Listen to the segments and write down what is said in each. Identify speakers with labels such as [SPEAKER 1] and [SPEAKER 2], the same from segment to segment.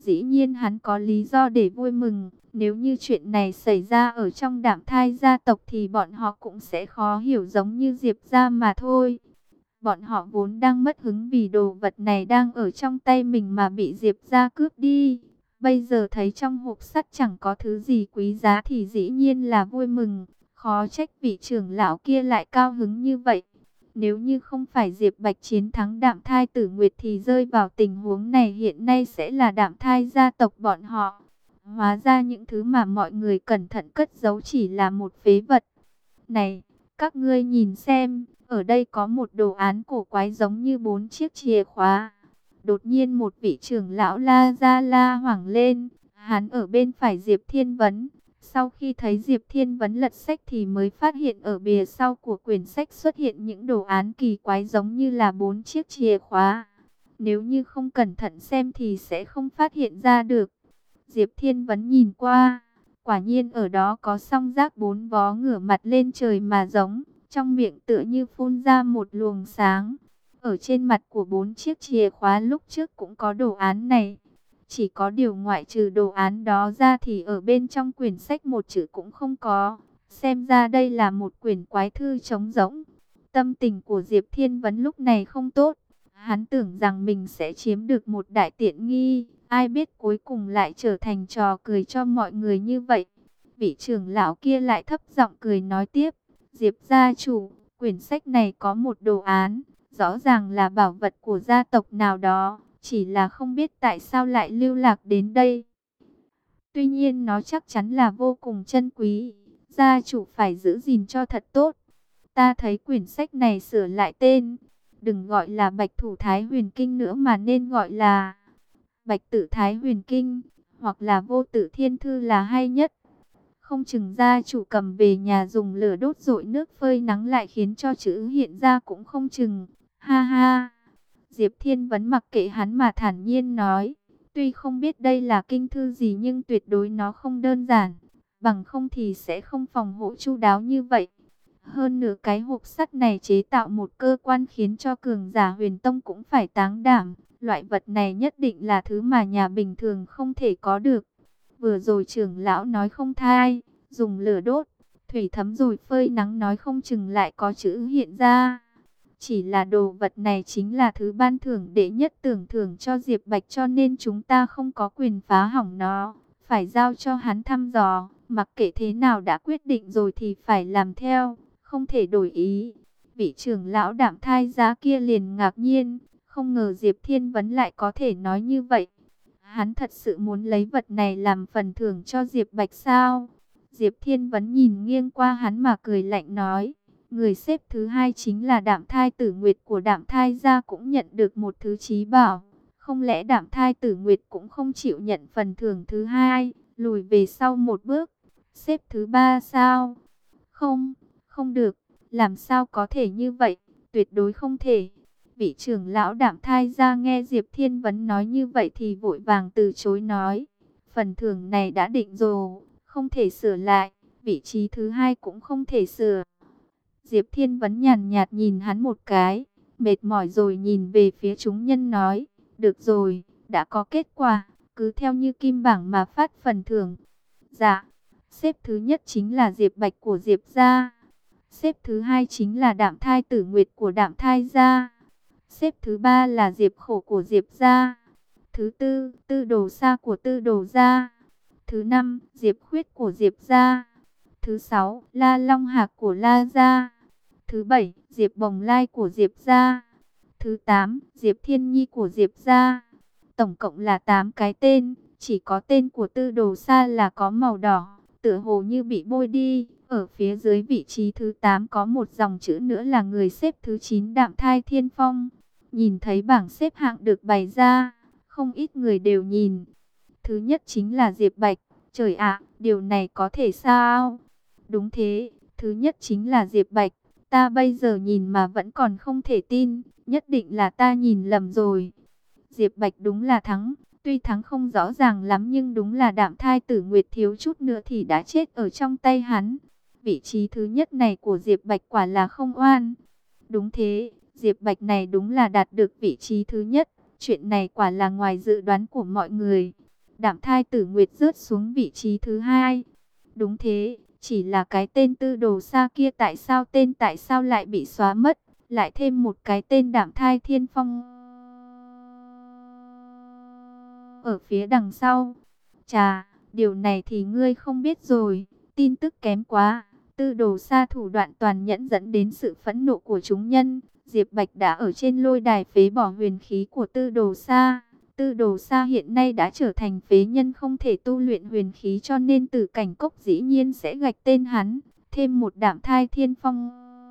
[SPEAKER 1] Dĩ nhiên hắn có lý do để vui mừng. Nếu như chuyện này xảy ra ở trong Đạm Thai gia tộc thì bọn họ cũng sẽ khó hiểu giống như Diệp gia mà thôi. Bọn họ vốn đang mất hứng vì đồ vật này đang ở trong tay mình mà bị Diệp gia cướp đi. Bây giờ thấy trong hộp sắt chẳng có thứ gì quý giá thì dĩ nhiên là vui mừng. Khó trách vị trưởng lão kia lại cao hứng như vậy. Nếu như không phải Diệp Bạch chiến thắng Đạm Thai Tử Nguyệt thì rơi vào tình huống này hiện nay sẽ là Đạm Thai gia tộc bọn họ. Hóa ra những thứ mà mọi người cẩn thận cất giấu chỉ là một phế vật. Này, các ngươi nhìn xem, ở đây có một đồ án cổ quái giống như 4 chiếc chìa khóa. Đột nhiên một vị trưởng lão la ra la hoảng lên, hắn ở bên phải Diệp Thiên Vấn. Sau khi thấy Diệp Thiên Vấn lật sách thì mới phát hiện ở bìa sau của quyển sách xuất hiện những đồ án kỳ quái giống như là 4 chiếc chìa khóa. Nếu như không cẩn thận xem thì sẽ không phát hiện ra được. Diệp Thiên Vấn nhìn qua, quả nhiên ở đó có song giác 4 vó ngửa mặt lên trời mà giống, trong miệng tựa như phun ra một luồng sáng. Ở trên mặt của 4 chiếc chìa khóa lúc trước cũng có đồ án này. Chỉ có điều ngoại trừ đồ án đó ra thì ở bên trong quyển sách một chữ cũng không có. Xem ra đây là một quyển quái thư trống rỗng. Tâm tình của Diệp Thiên Vấn lúc này không tốt. Hắn tưởng rằng mình sẽ chiếm được một đại tiện nghi. Ai biết cuối cùng lại trở thành trò cười cho mọi người như vậy. Vị trưởng lão kia lại thấp giọng cười nói tiếp. Diệp gia chủ, quyển sách này có một đồ án. Rõ ràng là bảo vật của gia tộc nào đó. Chỉ là không biết tại sao lại lưu lạc đến đây. Tuy nhiên nó chắc chắn là vô cùng chân quý. Gia chủ phải giữ gìn cho thật tốt. Ta thấy quyển sách này sửa lại tên. Đừng gọi là Bạch Thủ Thái Huyền Kinh nữa mà nên gọi là Bạch Tử Thái Huyền Kinh. Hoặc là Vô Tử Thiên Thư là hay nhất. Không chừng gia chủ cầm về nhà dùng lửa đốt rội nước phơi nắng lại khiến cho chữ hiện ra cũng không chừng. Ha ha. Diệp Thiên Vấn mặc kệ hắn mà thản nhiên nói. Tuy không biết đây là kinh thư gì nhưng tuyệt đối nó không đơn giản. Bằng không thì sẽ không phòng hộ chu đáo như vậy. Hơn nữa cái hộp sắt này chế tạo một cơ quan khiến cho cường giả huyền tông cũng phải táng đảm. Loại vật này nhất định là thứ mà nhà bình thường không thể có được. Vừa rồi trưởng lão nói không thai, dùng lửa đốt, thủy thấm rồi phơi nắng nói không chừng lại có chữ hiện ra. Chỉ là đồ vật này chính là thứ ban thưởng đệ nhất tưởng thưởng cho Diệp Bạch cho nên chúng ta không có quyền phá hỏng nó. Phải giao cho hắn thăm dò, mặc kệ thế nào đã quyết định rồi thì phải làm theo, không thể đổi ý. Vị trưởng lão Đạm Thai giá kia liền ngạc nhiên, không ngờ Diệp Thiên Vấn lại có thể nói như vậy. Hắn thật sự muốn lấy vật này làm phần thưởng cho Diệp Bạch sao? Diệp Thiên Vấn nhìn nghiêng qua hắn mà cười lạnh nói. Người xếp thứ hai chính là Đạm Thai Tử Nguyệt của Đạm Thai gia cũng nhận được một thứ chí bảo. Không lẽ Đạm Thai Tử Nguyệt cũng không chịu nhận phần thưởng thứ hai, lùi về sau một bước, xếp thứ ba sao? Không, không được, làm sao có thể như vậy, tuyệt đối không thể. Vị trưởng lão Đạm Thai gia nghe Diệp Thiên Vấn nói như vậy thì vội vàng từ chối nói. Phần thưởng này đã định rồi, không thể sửa lại, vị trí thứ hai cũng không thể sửa. Diệp Thiên Vấn nhàn nhạt nhìn hắn một cái, mệt mỏi rồi nhìn về phía chúng nhân nói, được rồi, đã có kết quả, cứ theo như kim bảng mà phát phần thưởng. Dạ, xếp thứ nhất chính là Diệp Bạch của Diệp gia, xếp thứ hai chính là Đạm Thai Tử Nguyệt của Đạm Thai gia, xếp thứ ba là Diệp Khổ của Diệp gia, thứ tư, Tư Đồ Sa của Tư Đồ gia, thứ năm, Diệp Khuyết của Diệp gia, thứ sáu, La Long Hạc của La gia. Thứ bảy, Diệp Bồng Lai của Diệp gia. Thứ 8, Diệp Thiên Nhi của Diệp gia. Tổng cộng là 8 cái tên, chỉ có tên của Tư Đồ Sa là có màu đỏ, tựa hồ như bị bôi đi. Ở phía dưới vị trí thứ 8 có một dòng chữ nữa là người xếp thứ 9 Đạm Thai Thiên Phong. Nhìn thấy bảng xếp hạng được bày ra, không ít người đều nhìn. Thứ nhất chính là Diệp Bạch. Trời ạ, điều này có thể sao? Đúng thế, thứ nhất chính là Diệp Bạch. Ta bây giờ nhìn mà vẫn còn không thể tin, nhất định là ta nhìn lầm rồi. Diệp Bạch đúng là thắng, tuy thắng không rõ ràng lắm nhưng đúng là Đạm Thai Tử Nguyệt thiếu chút nữa thì đã chết ở trong tay hắn. Vị trí thứ nhất này của Diệp Bạch quả là không oan. Đúng thế, Diệp Bạch này đúng là đạt được vị trí thứ nhất, chuyện này quả là ngoài dự đoán của mọi người. Đạm Thai Tử Nguyệt rớt xuống vị trí thứ hai. Đúng thế, chỉ là cái tên Tư Đồ Sa kia tại sao lại bị xóa mất, lại thêm một cái tên Đạm Thai Thiên Phong ở phía đằng sau. Chà, điều này thì ngươi không biết rồi, tin tức kém quá. Tư Đồ Sa thủ đoạn toàn nhẫn dẫn đến sự phẫn nộ của chúng nhân. Diệp Bạch đã ở trên lôi đài phế bỏ huyền khí của Tư Đồ Sa. Tư Đồ Sa hiện nay đã trở thành phế nhân không thể tu luyện huyền khí, cho nên Tử Cảnh Cốc dĩ nhiên sẽ gạch tên hắn, thêm một Đạm Thai Thiên Phong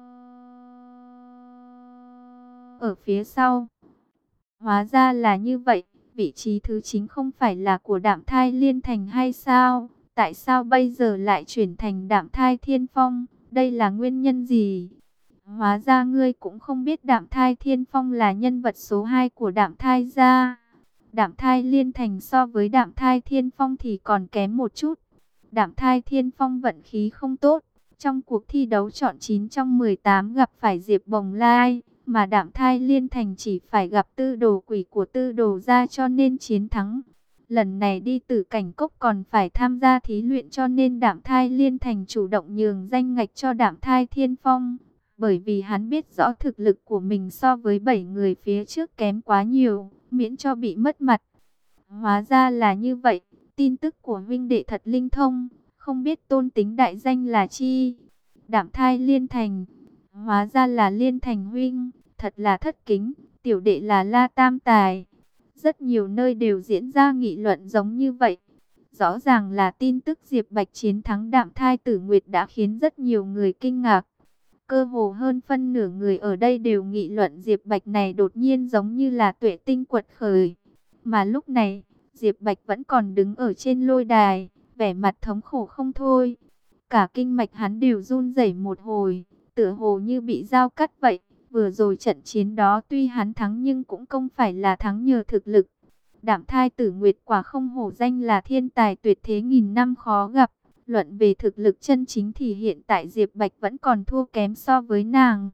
[SPEAKER 1] ở phía sau. Hóa ra là như vậy, vị trí thứ 9 không phải là của Đạm Thai Liên Thành hay sao? Tại sao bây giờ lại chuyển thành Đạm Thai Thiên Phong? Đây là nguyên nhân gì? Hóa ra ngươi cũng không biết Đạm Thai Thiên Phong là nhân vật số 2 của Đạm Thai gia. Đạm Thai Liên Thành so với Đạm Thai Thiên Phong thì còn kém một chút. Đạm Thai Thiên Phong vận khí không tốt. Trong cuộc thi đấu chọn 9 trong 18 gặp phải Diệp Bồng Lai, mà Đạm Thai Liên Thành chỉ phải gặp Tư Đồ Quỷ của Tư Đồ gia cho nên chiến thắng. Lần này đi Tử Cảnh Cốc còn phải tham gia thí luyện, cho nên Đạm Thai Liên Thành chủ động nhường danh ngạch cho Đạm Thai Thiên Phong. Bởi vì hắn biết rõ thực lực của mình so với 7 người phía trước kém quá nhiều, miễn cho bị mất mặt. Hóa ra là như vậy, tin tức của huynh đệ thật linh thông, không biết tôn tính đại danh là chi? Đạm Thai Liên Thành, hóa ra là Liên Thành huynh, thật là thất kính, tiểu đệ là La Tam Tài. Rất nhiều nơi đều diễn ra nghị luận giống như vậy. Rõ ràng là tin tức Diệp Bạch chiến thắng Đạm Thai Tử Nguyệt đã khiến rất nhiều người kinh ngạc. Cơ hồ hơn phân nửa người ở đây đều nghị luận Diệp Bạch này đột nhiên giống như là tuệ tinh quật khởi. Mà lúc này, Diệp Bạch vẫn còn đứng ở trên lôi đài, vẻ mặt thống khổ không thôi. Cả kinh mạch hắn đều run rẩy một hồi, tựa hồ như bị dao cắt vậy. Vừa rồi trận chiến đó tuy hắn thắng nhưng cũng không phải là thắng nhờ thực lực. Đạm Thai Tử Nguyệt quả không hổ danh là thiên tài tuyệt thế nghìn năm khó gặp. Luận về thực lực chân chính thì hiện tại Diệp Bạch vẫn còn thua kém so với nàng.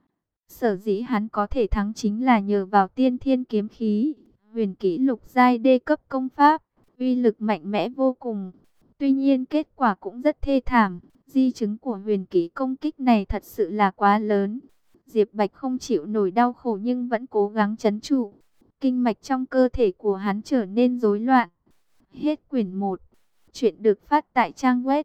[SPEAKER 1] Sở dĩ hắn có thể thắng chính là nhờ vào Tiên Thiên kiếm khí, huyền kỹ lục giai đê cấp công pháp, uy lực mạnh mẽ vô cùng. Tuy nhiên kết quả cũng rất thê thảm, di chứng của huyền kỹ công kích này thật sự là quá lớn. Diệp Bạch không chịu nổi đau khổ nhưng vẫn cố gắng trấn trụ. Kinh mạch trong cơ thể của hắn trở nên rối loạn. Hết quyển 1. Chuyện được phát tại trang web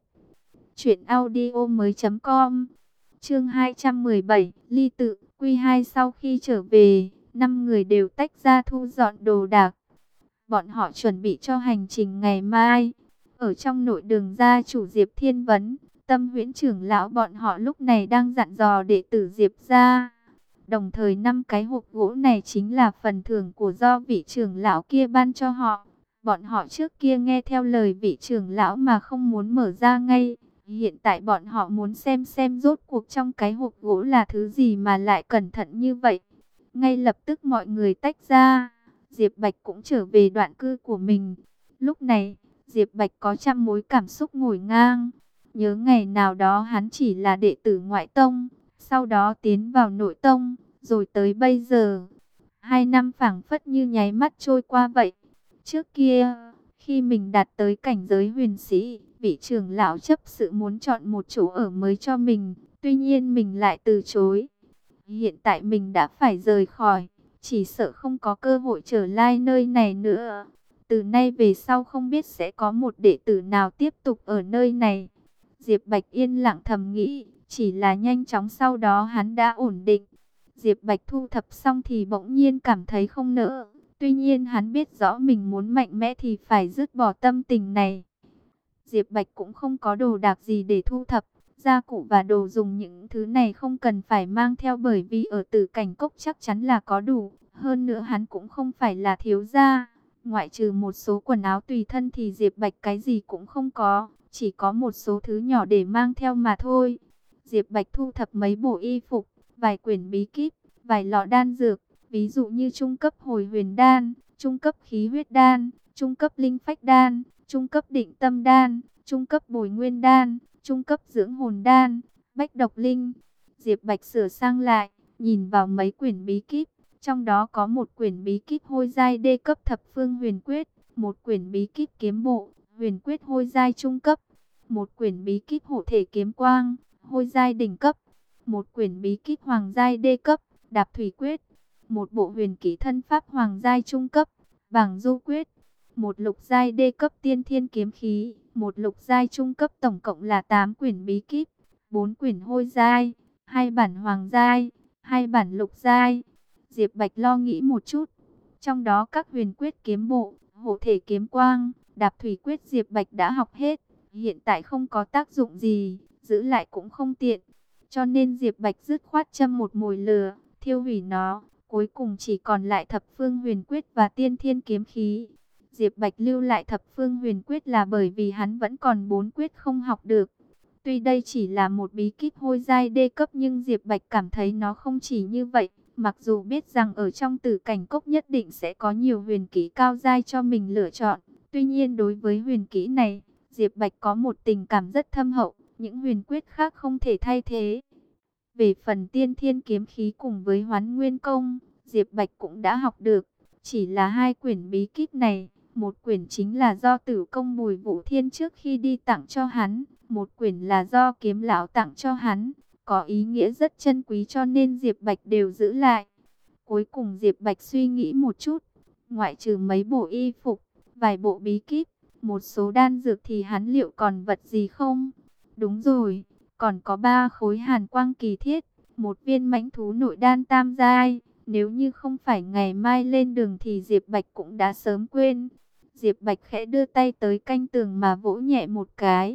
[SPEAKER 1] truyệnaudiomoi.com. Chương 217, ly tự, quy 2. Sau khi trở về, 5 người đều tách ra thu dọn đồ đạc. Bọn họ chuẩn bị cho hành trình ngày mai. Ở trong nội đường gia chủ Diệp Thiên Vấn, Tâm Huyễn trưởng lão bọn họ lúc này đang dặn dò đệ tử Diệp gia. Đồng thời 5 cái hộp gỗ này chính là phần thưởng của do vị trưởng lão kia ban cho họ. Bọn họ trước kia nghe theo lời vị trưởng lão mà không muốn mở ra ngay. Hiện tại bọn họ muốn xem rốt cuộc trong cái hộp gỗ là thứ gì mà lại cẩn thận như vậy. Ngay lập tức mọi người tách ra. Diệp Bạch cũng trở về đoạn cư của mình. Lúc này, Diệp Bạch có trăm mối cảm xúc ngổn ngang. Nhớ ngày nào đó hắn chỉ là đệ tử ngoại tông, sau đó tiến vào nội tông, rồi tới bây giờ. 2 năm phảng phất như nháy mắt trôi qua vậy. Trước kia, khi mình đạt tới cảnh giới huyền sĩ, vị trưởng lão chấp sự muốn chọn một chỗ ở mới cho mình, tuy nhiên mình lại từ chối. Hiện tại mình đã phải rời khỏi, chỉ sợ không có cơ hội trở lại nơi này nữa. Từ nay về sau không biết sẽ có một đệ tử nào tiếp tục ở nơi này. Diệp Bạch yên lặng thầm nghĩ, chỉ là nhanh chóng sau đó hắn đã ổn định. Diệp Bạch thu thập xong thì bỗng nhiên cảm thấy không nỡ. Tuy nhiên hắn biết rõ mình muốn mạnh mẽ thì phải dứt bỏ tâm tình này. Diệp Bạch cũng không có đồ đạc gì để thu thập. Gia cụ và đồ dùng những thứ này không cần phải mang theo, bởi vì ở Tử Cảnh Cốc chắc chắn là có đủ. Hơn nữa hắn cũng không phải là thiếu gia. Ngoại trừ một số quần áo tùy thân thì Diệp Bạch cái gì cũng không có. Chỉ có một số thứ nhỏ để mang theo mà thôi. Diệp Bạch thu thập mấy bộ y phục, vài quyển bí kíp, vài lọ đan dược. Ví dụ như trung cấp hồi huyền đan, trung cấp khí huyết đan, trung cấp linh phách đan, trung cấp định tâm đan, trung cấp bồi nguyên đan, trung cấp dưỡng hồn đan, bách độc linh. Diệp Bạch sửa sang lại, nhìn vào mấy quyển bí kíp. Trong đó có một quyển bí kíp hôi giai đê cấp thập phương huyền quyết. một quyển bí kíp kiếm bộ, huyền quyết hôi giai trung cấp, một quyển bí kíp hộ thể kiếm quang, hôi giai đỉnh cấp, một quyển bí kíp hoàng giai đê cấp, đạp thủy quyết, một bộ huyền kỹ thân pháp hoàng giai trung cấp, bảng du quyết, một lục giai đê cấp tiên thiên kiếm khí, một lục giai trung cấp, tổng cộng là 8 quyển bí kíp, 4 quyển hôi giai, 2 bản hoàng giai, 2 bản lục giai. Diệp Bạch lo nghĩ một chút, trong đó các huyền quyết kiếm bộ, hộ thể kiếm quang, đạp thủy quyết Diệp Bạch đã học hết, hiện tại không có tác dụng gì, giữ lại cũng không tiện. Cho nên Diệp Bạch dứt khoát châm một mồi lửa, thiêu hủy nó, cuối cùng chỉ còn lại thập phương huyền quyết và tiên thiên kiếm khí. Diệp Bạch lưu lại thập phương huyền quyết là bởi vì hắn vẫn còn 4 quyết không học được. Tuy đây chỉ là một bí kíp hôi giai đê cấp nhưng Diệp Bạch cảm thấy nó không chỉ như vậy. Mặc dù biết rằng ở trong tử cảnh cốc nhất định sẽ có nhiều huyền kỹ cao giai cho mình lựa chọn. Tuy nhiên đối với huyền kỹ này, Diệp Bạch có một tình cảm rất thâm hậu. Những huyền quyết khác không thể thay thế. Về phần tiên thiên kiếm khí cùng với hoán nguyên công, Diệp Bạch cũng đã học được. Chỉ là 2 quyển bí kíp này, một quyển chính là do Tử Công Bùi Vũ Thiên trước khi đi tặng cho hắn, một quyển là do Kiếm lão tặng cho hắn, có ý nghĩa rất chân quý cho nên Diệp Bạch đều giữ lại. Cuối cùng Diệp Bạch suy nghĩ một chút, ngoại trừ mấy bộ y phục, vài bộ bí kíp, một số đan dược thì hắn liệu còn vật gì không? Đúng rồi, còn có 3 khối hàn quang kỳ thiết, một viên mãnh thú nội đan tam giai. Nếu như không phải ngày mai lên đường thì Diệp Bạch cũng đã sớm quên. Diệp Bạch khẽ đưa tay tới canh tường mà vỗ nhẹ một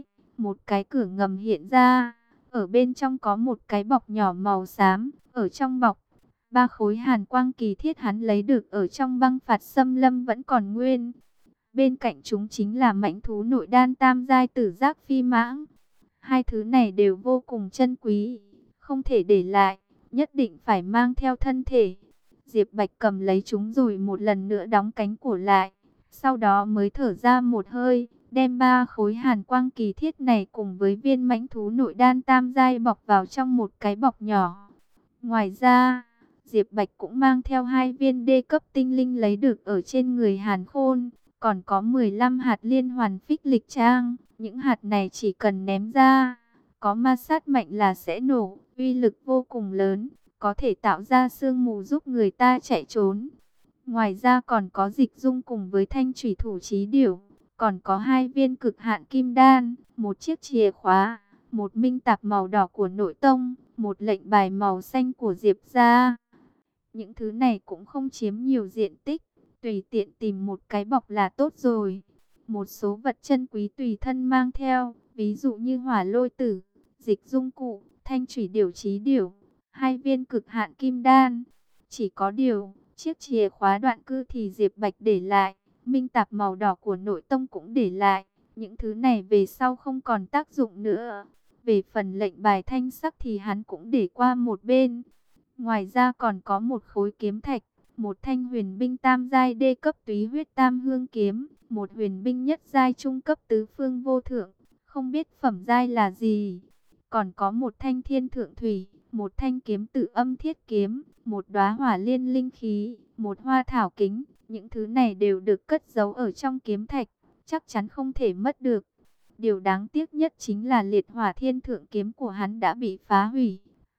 [SPEAKER 1] cái cửa ngầm hiện ra. Ở bên trong có một cái bọc nhỏ màu xám, ở trong bọc, 3 khối hàn quang kỳ thiết hắn lấy được ở trong băng phạt xâm lâm vẫn còn nguyên. Bên cạnh chúng chính là mãnh thú nội đan tam giai tử giác phi mãng. 2 thứ này đều vô cùng chân quý, không thể để lại, nhất định phải mang theo thân thể. Diệp Bạch cầm lấy chúng rồi một lần nữa đóng cánh cổ lại, sau đó mới thở ra một hơi, đem 3 khối hàn quang kỳ thiết này cùng với viên mãnh thú nội đan tam giai bọc vào trong một cái bọc nhỏ. Ngoài ra, Diệp Bạch cũng mang theo 2 viên đê cấp tinh linh lấy được ở trên người Hàn Khôn, còn có 15 hạt liên hoàn phích lịch trang. Những hạt này chỉ cần ném ra, có ma sát mạnh là sẽ nổ, uy lực vô cùng lớn, có thể tạo ra sương mù giúp người ta chạy trốn. Ngoài ra còn có dịch dung cùng với thanh thủy thủ chí điểu, còn có 2 viên cực hạn kim đan, một chiếc chìa khóa, một minh tạp màu đỏ của nội tông, một lệnh bài màu xanh của Diệp gia. Những thứ này cũng không chiếm nhiều diện tích, tùy tiện tìm một cái bọc là tốt rồi. Một số vật chân quý tùy thân mang theo, ví dụ như hỏa lôi tử, dịch dung cụ, thanh thủy điểu chí điểu, 2 viên cực hạn kim đan. Chỉ có điều, chiếc chìa khóa đoạn cư thì Diệp Bạch để lại, minh tạp màu đỏ của nội tông cũng để lại. Những thứ này về sau không còn tác dụng nữa. Về phần lệnh bài thanh sắc thì hắn cũng để qua một bên. Ngoài ra còn có một khối kiếm thạch, một thanh huyền binh tam giai đê cấp túy huyết tam hương kiếm, một huyền binh nhất giai trung cấp tứ phương vô thượng, không biết phẩm giai là gì. Còn có một thanh thiên thượng thủy, một thanh kiếm tự âm thiết kiếm, một đóa hỏa liên linh khí, một hoa thảo kính. Những thứ này đều được cất giấu ở trong kiếm thạch, chắc chắn không thể mất được. Điều đáng tiếc nhất chính là liệt hỏa thiên thượng kiếm của hắn đã bị phá hủy.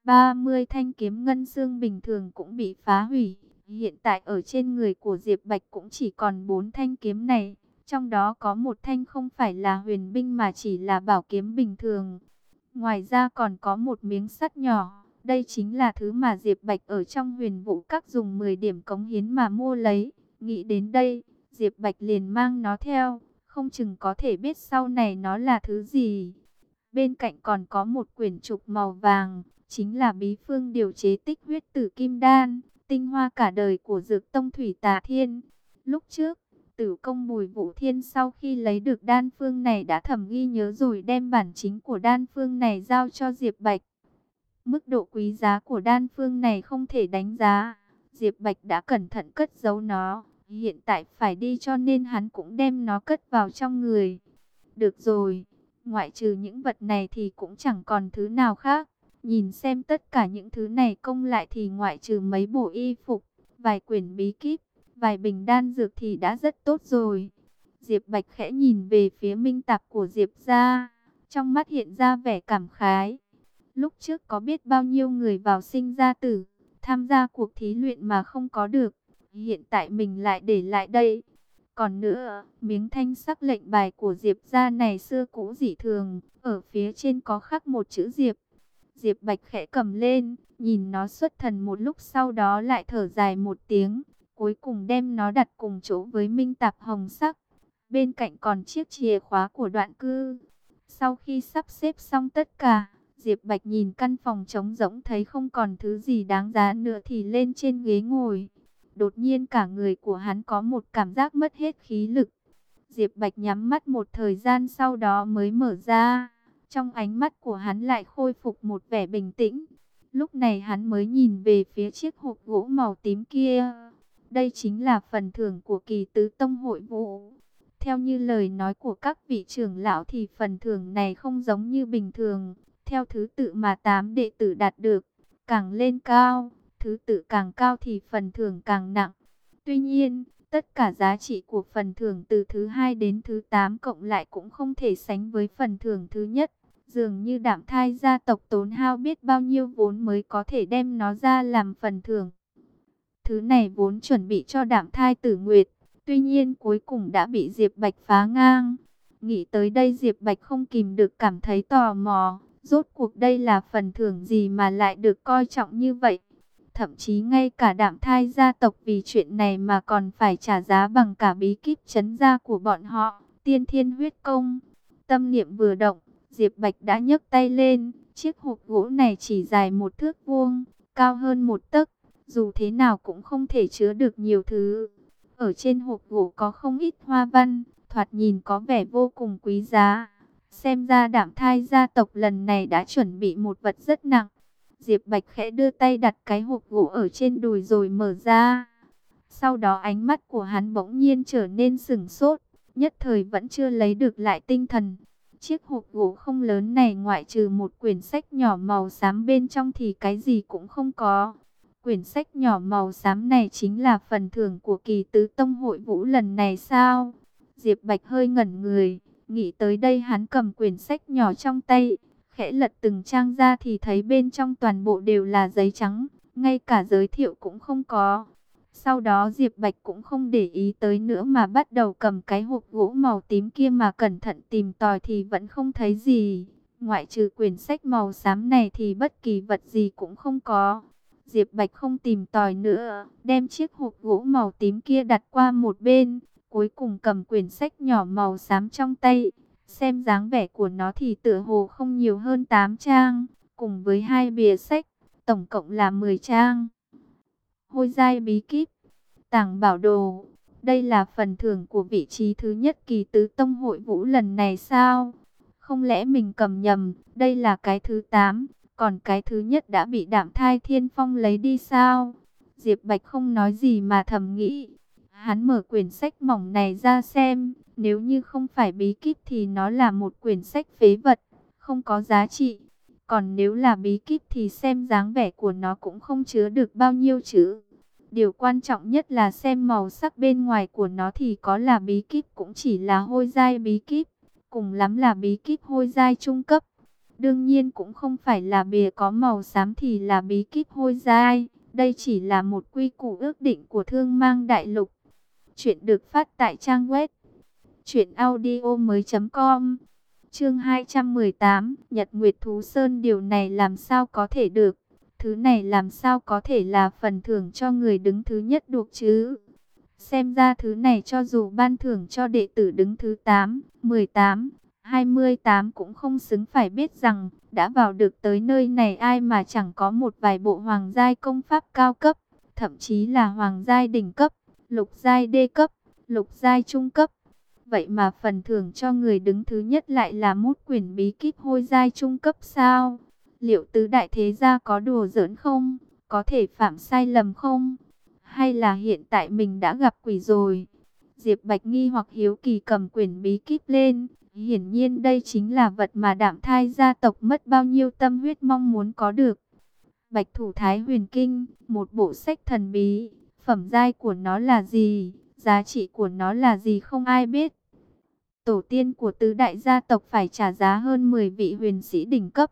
[SPEAKER 1] 30 thanh kiếm ngân xương bình thường cũng bị phá hủy. Hiện tại ở trên người của Diệp Bạch cũng chỉ còn 4 thanh kiếm này. Trong đó có một thanh không phải là huyền binh mà chỉ là bảo kiếm bình thường. Ngoài ra còn có một miếng sắt nhỏ. Đây chính là thứ mà Diệp Bạch ở trong huyền vũ các dùng 10 điểm cống hiến mà mua lấy. Nghĩ đến đây, Diệp Bạch liền mang nó theo. Không chừng có thể biết sau này nó là thứ gì. Bên cạnh còn có một quyển trục màu vàng, chính là bí phương điều chế tích huyết tử kim đan, tinh hoa cả đời của Dược Tông Thủy Tà Thiên. Lúc trước, Tử Công Bùi Vũ Thiên sau khi lấy được đan phương này đã thầm ghi nhớ rồi đem bản chính của đan phương này giao cho Diệp Bạch. Mức độ quý giá của đan phương này không thể đánh giá. Diệp Bạch đã cẩn thận cất giấu nó, hiện tại phải đi cho nên hắn cũng đem nó cất vào trong người. Được rồi, ngoại trừ những vật này thì cũng chẳng còn thứ nào khác. Nhìn xem tất cả những thứ này công lại thì ngoại trừ mấy bộ y phục, vài quyển bí kíp, vài bình đan dược thì đã rất tốt rồi. Diệp Bạch khẽ nhìn về phía minh tạp của Diệp gia, trong mắt hiện ra vẻ cảm khái. Lúc trước có biết bao nhiêu người vào sinh ra tử, tham gia cuộc thí luyện mà không có được, hiện tại mình lại để lại đây. Còn nữa, miếng thanh sắc lệnh bài của Diệp gia này xưa cũ dị thường, ở phía trên có khắc một chữ Diệp. Diệp Bạch khẽ cầm lên, nhìn nó xuất thần một lúc, sau đó lại thở dài một tiếng, cuối cùng đem nó đặt cùng chỗ với minh tạp hồng sắc. Bên cạnh còn chiếc chìa khóa của đoạn cư. Sau khi sắp xếp xong tất cả, Diệp Bạch nhìn căn phòng trống rỗng thấy không còn thứ gì đáng giá nữa thì lên trên ghế ngồi. Đột nhiên cả người của hắn có một cảm giác mất hết khí lực. Diệp Bạch nhắm mắt một thời gian sau đó mới mở ra. Trong ánh mắt của hắn lại khôi phục một vẻ bình tĩnh. Lúc này hắn mới nhìn về phía chiếc hộp gỗ màu tím kia. Đây chính là phần thưởng của kỳ tứ tông hội vụ. Theo như lời nói của các vị trưởng lão thì phần thưởng này không giống như bình thường. Theo thứ tự mà 8 đệ tử đạt được, càng lên cao, thứ tự càng cao thì phần thưởng càng nặng. Tuy nhiên, tất cả giá trị của phần thưởng từ thứ 2 đến thứ 8 cộng lại cũng không thể sánh với phần thưởng thứ nhất. Dường như Đạm Thai gia tộc tốn hao biết bao nhiêu vốn mới có thể đem nó ra làm phần thưởng. Thứ này vốn chuẩn bị cho Đạm Thai Tử Nguyệt, tuy nhiên cuối cùng đã bị Diệp Bạch phá ngang. Nghĩ tới đây Diệp Bạch không kìm được cảm thấy tò mò, rốt cuộc đây là phần thưởng gì mà lại được coi trọng như vậy. Thậm chí ngay cả Đạm Thai gia tộc vì chuyện này mà còn phải trả giá bằng cả bí kíp trấn gia của bọn họ, Tiên Thiên huyết công. Tâm niệm vừa động, Diệp Bạch đã nhấc tay lên, chiếc hộp gỗ này chỉ dài 1 thước vuông, cao hơn 1 tấc, dù thế nào cũng không thể chứa được nhiều thứ. Ở trên hộp gỗ có không ít hoa văn, thoạt nhìn có vẻ vô cùng quý giá. Xem ra Đạm Thai gia tộc lần này đã chuẩn bị một vật rất nặng. Diệp Bạch khẽ đưa tay đặt cái hộp gỗ ở trên đùi rồi mở ra. Sau đó ánh mắt của hắn bỗng nhiên trở nên sửng sốt, nhất thời vẫn chưa lấy được lại tinh thần. Chiếc hộp gỗ không lớn này ngoại trừ một quyển sách nhỏ màu xám bên trong thì cái gì cũng không có. Quyển sách nhỏ màu xám này chính là phần thưởng của kỳ tứ tông hội vũ lần này sao? Diệp Bạch hơi ngẩn người, nghĩ tới đây hắn cầm quyển sách nhỏ trong tay, khẽ lật từng trang ra thì thấy bên trong toàn bộ đều là giấy trắng, ngay cả giới thiệu cũng không có. Sau đó Diệp Bạch cũng không để ý tới nữa mà bắt đầu cầm cái hộp gỗ màu tím kia mà cẩn thận tìm tòi thì vẫn không thấy gì. Ngoại trừ quyển sách màu xám này thì bất kỳ vật gì cũng không có. Diệp Bạch không tìm tòi nữa, đem chiếc hộp gỗ màu tím kia đặt qua một bên, cuối cùng cầm quyển sách nhỏ màu xám trong tay. Xem dáng vẻ của nó thì tựa hồ không nhiều hơn 8 trang, cùng với 2 bìa sách, tổng cộng là 10 trang. Hôi giai bí kíp, tàng bảo đồ, đây là phần thưởng của vị trí thứ nhất kỳ tứ tông hội vũ lần này sao? Không lẽ mình cầm nhầm, đây là cái thứ 8, còn cái thứ nhất đã bị Đạm Thai Thiên Phong lấy đi sao? Diệp Bạch không nói gì mà thầm nghĩ. Hắn mở quyển sách mỏng này ra xem, nếu như không phải bí kíp thì nó là một quyển sách phế vật, không có giá trị. Còn nếu là bí kíp thì xem dáng vẻ của nó cũng không chứa được bao nhiêu chữ. Điều quan trọng nhất là xem màu sắc bên ngoài của nó thì có là bí kíp cũng chỉ là hôi giai bí kíp, cùng lắm là bí kíp hôi giai trung cấp. Đương nhiên cũng không phải là bìa có màu xám thì là bí kíp hôi giai, đây chỉ là một quy củ ước định của Thương Mang Đại Lục. Chuyện được phát tại trang web truyệnaudiomoi.com. Chương 218, Nhật Nguyệt Thú Sơn, điều này làm sao có thể được? Thứ này làm sao có thể là phần thưởng cho người đứng thứ nhất được chứ? Xem ra thứ này cho dù ban thưởng cho đệ tử đứng thứ 8, 18, 28 cũng không xứng, phải biết rằng đã vào được tới nơi này ai mà chẳng có một vài bộ hoàng giai công pháp cao cấp, thậm chí là hoàng giai đỉnh cấp, lục giai đê cấp, lục giai trung cấp. Vậy mà phần thưởng cho người đứng thứ nhất lại là một quyển bí kíp hôi giai trung cấp sao? Liệu tứ đại thế gia có đùa giỡn không? Có thể phạm sai lầm không? Hay là hiện tại mình đã gặp quỷ rồi? Diệp Bạch nghi hoặc hiếu kỳ cầm quyển bí kíp lên. Hiển nhiên đây chính là vật mà Đạm Thai gia tộc mất bao nhiêu tâm huyết mong muốn có được. Bạch Thủ Thái Huyền Kinh, một bộ sách thần bí. Phẩm giai của nó là gì? Giá trị của nó là gì không ai biết. Tổ tiên của tứ đại gia tộc phải trả giá hơn 10 vị huyền sĩ đỉnh cấp,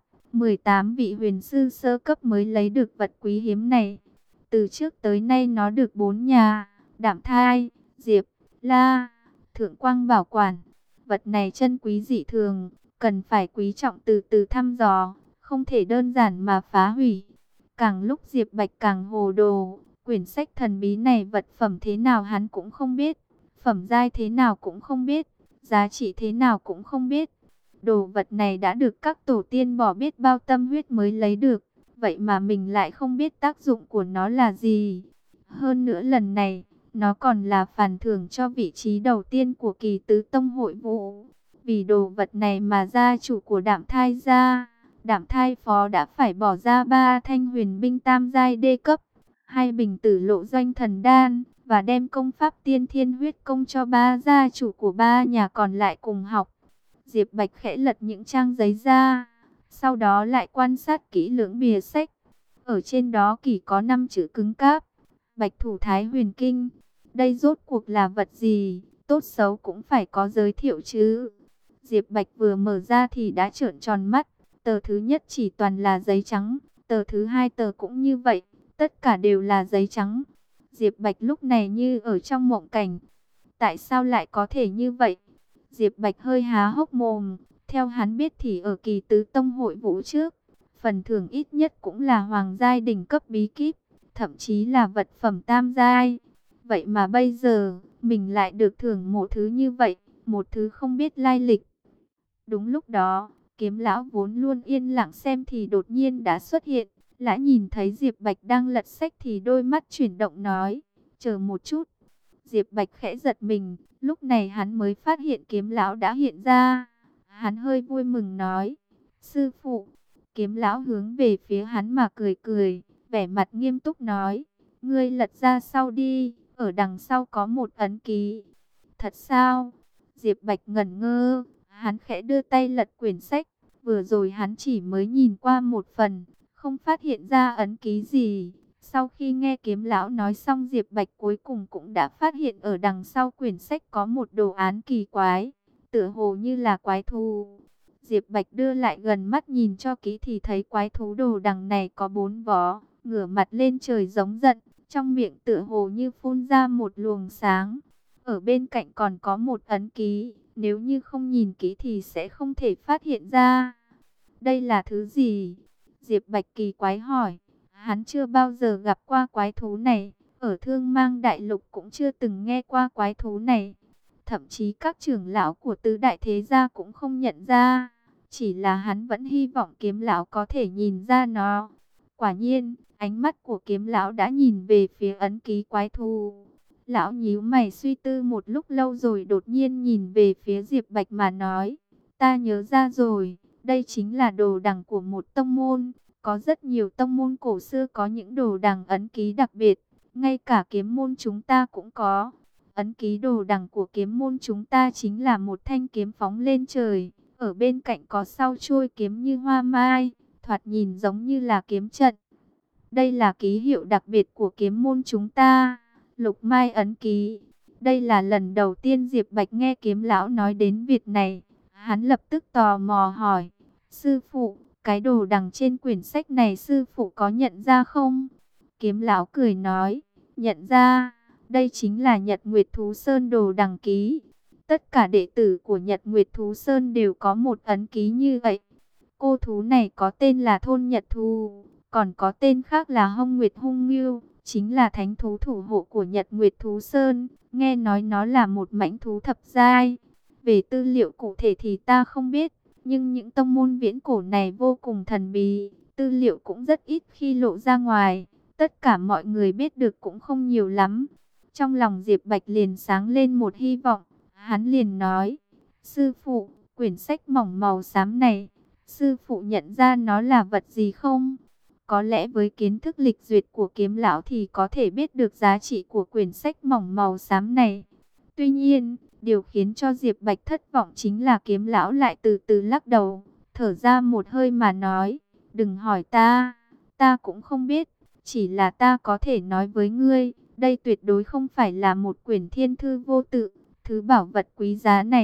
[SPEAKER 1] 18 vị huyền sư sơ cấp mới lấy được vật quý hiếm này. Từ trước tới nay nó được 4 nhà, Đạm Thai, Diệp, La, Thượng Quang bảo quản. Vật này chân quý dị thường, cần phải quý trọng từ từ thăm dò, không thể đơn giản mà phá hủy. Càng lúc Diệp Bạch càng hồ đồ, quyển sách thần bí này vật phẩm thế nào hắn cũng không biết, phẩm giai thế nào cũng không biết, giá trị thế nào cũng không biết. Đồ vật này đã được các tổ tiên bỏ biết bao tâm huyết mới lấy được, vậy mà mình lại không biết tác dụng của nó là gì. Hơn nữa lần này, nó còn là phần thưởng cho vị trí đầu tiên của kỳ tứ tông hội vụ. Vì đồ vật này mà gia chủ của Đạm Thai gia, Đạm Thai phó đã phải bỏ ra 3 thanh huyền binh tam giai đê cấp, 2 bình tử lộ doanh thần đan, và đem công pháp tiên thiên huyết công cho 3 gia chủ của 3 nhà còn lại cùng học. Diệp Bạch khẽ lật những trang giấy ra, sau đó lại quan sát kỹ lưỡng bìa sách. Ở trên đó chỉ có 5 chữ cứng cáp: Bạch Thủ Thái Huyền Kinh. Đây rốt cuộc là vật gì? Tốt xấu cũng phải có giới thiệu chứ. Diệp Bạch vừa mở ra thì đã trợn tròn mắt. Tờ thứ nhất chỉ toàn là giấy trắng, tờ thứ hai tờ cũng như vậy, tất cả đều là giấy trắng. Diệp Bạch lúc này như ở trong mộng cảnh. Tại sao lại có thể như vậy? Diệp Bạch hơi há hốc mồm. Theo hắn biết thì ở kỳ tứ tông hội vũ trước, phần thưởng ít nhất cũng là hoàng giai đỉnh cấp bí kíp, thậm chí là vật phẩm tam giai. Vậy mà bây giờ, mình lại được thưởng một thứ như vậy, một thứ không biết lai lịch. Đúng lúc đó, Kiếm lão vốn luôn yên lặng xem thì đột nhiên đã xuất hiện. Lã nhìn thấy Diệp Bạch đang lật sách thì đôi mắt chuyển động nói: chờ một chút. Diệp Bạch khẽ giật mình, lúc này hắn mới phát hiện Kiếm lão đã hiện ra. Hắn hơi vui mừng nói: sư phụ. Kiếm lão hướng về phía hắn mà cười cười, vẻ mặt nghiêm túc nói: ngươi lật ra sau đi, ở đằng sau có một ấn ký. Thật sao? Diệp Bạch ngẩn ngơ, hắn khẽ đưa tay lật quyển sách. Vừa rồi hắn chỉ mới nhìn qua một phần, không phát hiện ra ấn ký gì. Sau khi nghe Kiếm lão nói xong, Diệp Bạch cuối cùng cũng đã phát hiện ở đằng sau quyển sách có một đồ án kỳ quái, tựa hồ như là quái thú. Diệp Bạch đưa lại gần mắt nhìn cho kỹ thì thấy quái thú đồ đằng này có 4 vó, ngửa mặt lên trời giống giận, trong miệng tựa hồ như phun ra một luồng sáng. Ở bên cạnh còn có một ấn ký, nếu như không nhìn kỹ thì sẽ không thể phát hiện ra. Đây là thứ gì? Diệp Bạch kỳ quái hỏi. Hắn chưa bao giờ gặp qua quái thú này, ở Thương Mang Đại Lục cũng chưa từng nghe qua quái thú này. Thậm chí các trưởng lão của tứ đại thế gia cũng không nhận ra. Chỉ là hắn vẫn hy vọng Kiếm lão có thể nhìn ra nó. Quả nhiên, ánh mắt của Kiếm lão đã nhìn về phía ấn ký quái thú. Lão nhíu mày suy tư một lúc lâu rồi đột nhiên nhìn về phía Diệp Bạch mà nói: ta nhớ ra rồi, đây chính là đồ đằng của một tông môn. Có rất nhiều tông môn cổ xưa có những đồ đằng ấn ký đặc biệt, ngay cả kiếm môn chúng ta cũng có. Ấn ký đồ đằng của kiếm môn chúng ta chính là một thanh kiếm phóng lên trời, ở bên cạnh có sau chuôi kiếm như hoa mai, thoạt nhìn giống như là kiếm trận. Đây là ký hiệu đặc biệt của kiếm môn chúng ta, Lục Mai ấn ký. Đây là lần đầu tiên Diệp Bạch nghe Kiếm lão nói đến việc này, hắn lập tức tò mò hỏi: sư phụ, cái đồ đằng trên quyển sách này sư phụ có nhận ra không? Kiếm lão cười nói: nhận ra, đây chính là Nhật Nguyệt Thú Sơn đồ đằng ký. Tất cả đệ tử của Nhật Nguyệt Thú Sơn đều có một ấn ký như vậy. Cô thú này có tên là Thôn Nhật Thú, còn có tên khác là Hông Nguyệt Hung Ngưu, chính là thánh thú thủ hộ của Nhật Nguyệt Thú Sơn. Nghe nói nó là một mãnh thú thập giai. Về tư liệu cụ thể thì ta không biết, nhưng những tông môn viễn cổ này vô cùng thần bí, tư liệu cũng rất ít khi lộ ra ngoài. Tất cả mọi người biết được cũng không nhiều lắm. Trong lòng Diệp Bạch liền sáng lên một hy vọng. Hắn liền nói: sư phụ, quyển sách mỏng màu xám này, sư phụ nhận ra nó là vật gì không? Có lẽ với kiến thức lịch duyệt của Kiếm lão thì có thể biết được giá trị của quyển sách mỏng màu xám này. Tuy nhiên, điều khiến cho Diệp Bạch thất vọng chính là Kiếm lão lại từ từ lắc đầu, thở ra một hơi mà nói: đừng hỏi ta, ta cũng không biết, chỉ là ta có thể nói với ngươi, đây tuyệt đối không phải là một quyển thiên thư vô tự. Thứ bảo vật quý giá này,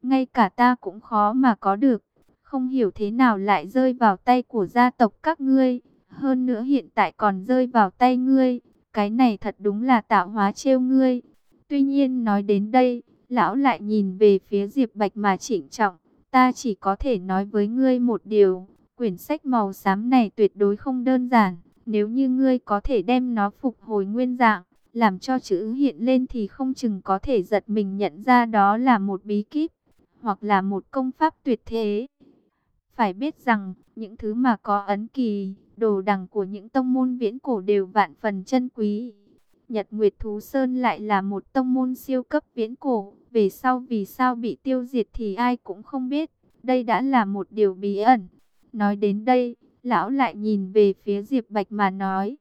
[SPEAKER 1] ngay cả ta cũng khó mà có được. Không hiểu thế nào lại rơi vào tay của gia tộc các ngươi. Hơn nữa hiện tại còn rơi vào tay ngươi. Cái này thật đúng là tạo hóa trêu ngươi. Tuy nhiên nói đến đây, lão lại nhìn về phía Diệp Bạch mà trịnh trọng. Ta chỉ có thể nói với ngươi một điều. Quyển sách màu xám này tuyệt đối không đơn giản. Nếu như ngươi có thể đem nó phục hồi nguyên dạng, làm cho chữ hiện lên thì không chừng có thể giật mình nhận ra đó là một bí kíp, hoặc là một công pháp tuyệt thế. Phải biết rằng, những thứ mà có ấn kỳ, đồ đằng của những tông môn viễn cổ đều vạn phần chân quý. Nhật Nguyệt Thú Sơn lại là một tông môn siêu cấp viễn cổ, về sau vì sao bị tiêu diệt thì ai cũng không biết. Đây đã là một điều bí ẩn. Nói đến đây, lão lại nhìn về phía Diệp Bạch mà nói,